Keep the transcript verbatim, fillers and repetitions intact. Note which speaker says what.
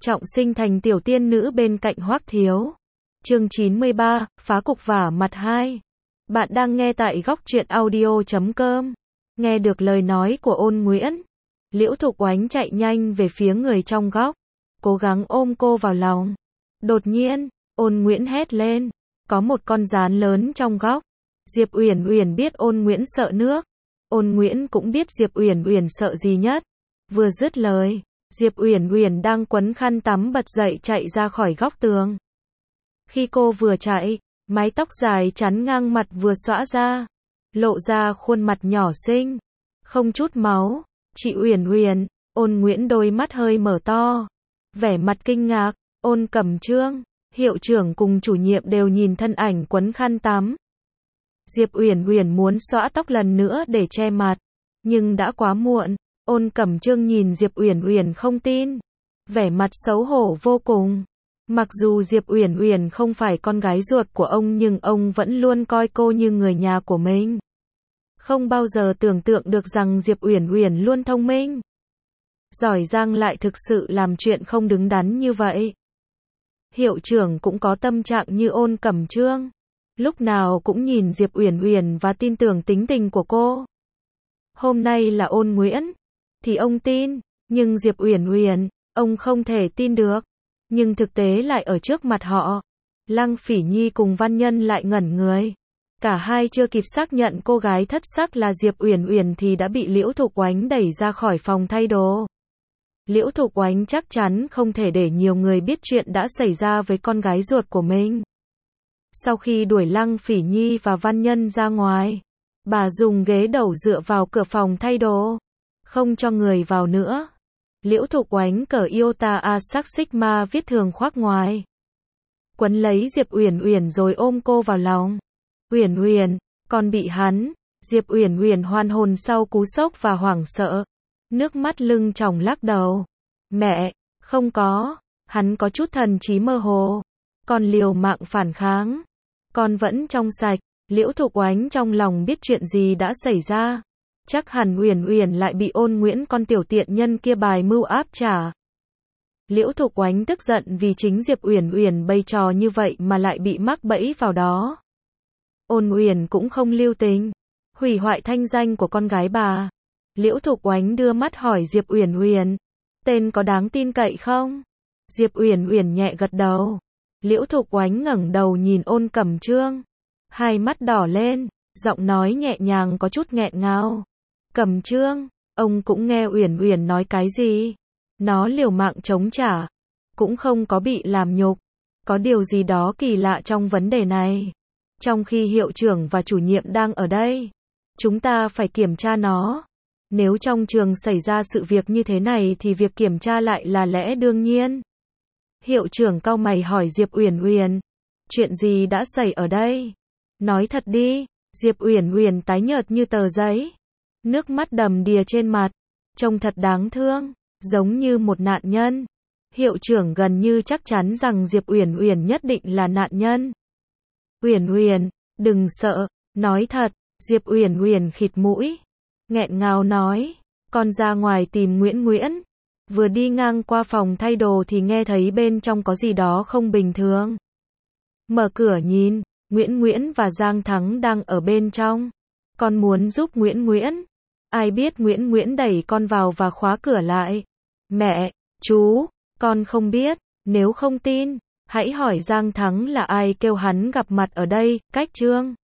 Speaker 1: trọng sinh thành tiểu tiên nữ bên cạnh Hoắc Thiếu. Chương chín mươi ba, phá cục vả mặt hai. Bạn đang nghe tại góc truyện audio chấm com. Nghe được lời nói của Ôn Nguyễn, Liễu Thục Oánh chạy nhanh về phía người trong góc, cố gắng ôm cô vào lòng. Đột nhiên, Ôn Nguyễn hét lên, có một con gián lớn trong góc. Diệp Uyển Uyển biết Ôn Nguyễn sợ nước, Ôn Nguyễn cũng biết Diệp Uyển Uyển sợ gì nhất. Vừa dứt lời, Diệp Uyển Uyển đang quấn khăn tắm bật dậy chạy ra khỏi góc tường. Khi cô vừa chạy, mái tóc dài chắn ngang mặt vừa xõa ra, lộ ra khuôn mặt nhỏ xinh, không chút máu. Chị Uyển Uyển, Ôn Nguyễn đôi mắt hơi mở to, vẻ mặt kinh ngạc. Ôn Cẩm Trương, hiệu trưởng cùng chủ nhiệm đều nhìn thân ảnh quấn khăn tắm. Diệp Uyển Uyển muốn xõa tóc lần nữa để che mặt, nhưng đã quá muộn. Ôn Cẩm Trương nhìn Diệp Uyển Uyển không tin, vẻ mặt xấu hổ vô cùng. Mặc dù Diệp Uyển Uyển không phải con gái ruột của ông nhưng ông vẫn luôn coi cô như người nhà của mình. Không bao giờ tưởng tượng được rằng Diệp Uyển Uyển luôn thông minh, giỏi giang lại thực sự làm chuyện không đứng đắn như vậy. Hiệu trưởng cũng có tâm trạng như Ôn Cẩm Trương, lúc nào cũng nhìn Diệp Uyển Uyển và tin tưởng tính tình của cô. Hôm nay là Ôn Nguyễn, thì ông tin, nhưng Diệp Uyển Uyển, ông không thể tin được. Nhưng thực tế lại ở trước mặt họ. Lăng Phỉ Nhi cùng Văn Nhân lại ngẩn người. Cả hai chưa kịp xác nhận cô gái thất sắc là Diệp Uyển Uyển thì đã bị Liễu Thục Oánh đẩy ra khỏi phòng thay đồ. Liễu Thục Oánh chắc chắn không thể để nhiều người biết chuyện đã xảy ra với con gái ruột của mình. Sau khi đuổi Lăng Phỉ Nhi và Văn Nhân ra ngoài, bà dùng ghế đầu dựa vào cửa phòng thay đồ, không cho người vào nữa. Liễu Thục Oánh cởi iota a sắc sigma viết thường khoác ngoài, quấn lấy Diệp Uyển Uyển rồi ôm cô vào lòng. Uyển Uyển, con bị hắn. Diệp Uyển Uyển hoàn hồn sau cú sốc và hoảng sợ, nước mắt lưng tròng lắc đầu. Mẹ, không có, hắn có chút thần trí mơ hồ, con liều mạng phản kháng, con vẫn trong sạch. Liễu Thục Oánh trong lòng biết chuyện gì đã xảy ra. Chắc hẳn Uyển Uyển lại bị Ôn Nguyễn con tiểu tiện nhân kia bài mưu áp trả. Liễu Thục Oánh tức giận vì chính Diệp Uyển Uyển bày trò như vậy mà lại bị mắc bẫy vào đó. Ôn Uyển cũng không lưu tình, hủy hoại thanh danh của con gái bà. Liễu Thục Oánh đưa mắt hỏi Diệp Uyển Uyển, tên có đáng tin cậy không? Diệp Uyển Uyển nhẹ gật đầu. Liễu Thục Oánh ngẩng đầu nhìn Ôn Cẩm Trương, hai mắt đỏ lên, giọng nói nhẹ nhàng có chút nghẹn ngào. Cẩm Trương, ông cũng nghe Uyển Uyển nói cái gì? Nó liều mạng chống trả, cũng không có bị làm nhục. Có điều gì đó kỳ lạ trong vấn đề này. Trong khi hiệu trưởng và chủ nhiệm đang ở đây, chúng ta phải kiểm tra nó. Nếu trong trường xảy ra sự việc như thế này thì việc kiểm tra lại là lẽ đương nhiên. Hiệu trưởng cau mày hỏi Diệp Uyển Uyển, chuyện gì đã xảy ở đây? Nói thật đi. Diệp Uyển Uyển tái nhợt như tờ giấy, nước mắt đầm đìa trên mặt, trông thật đáng thương, giống như một nạn nhân. Hiệu trưởng gần như chắc chắn rằng Diệp Uyển Uyển nhất định là nạn nhân. Uyển Uyển, đừng sợ, nói thật. Diệp Uyển Uyển khịt mũi, nghẹn ngào nói, con ra ngoài tìm Nguyễn Nguyễn. Vừa đi ngang qua phòng thay đồ thì nghe thấy bên trong có gì đó không bình thường. Mở cửa nhìn, Nguyễn Nguyễn và Giang Thắng đang ở bên trong. Con muốn giúp Nguyễn Nguyễn. Ai biết Nguyễn Nguyễn đẩy con vào và khóa cửa lại. Mẹ, chú, con không biết. Nếu không tin, hãy hỏi Giang Thắng là ai kêu hắn gặp mặt ở đây. Cách Trương.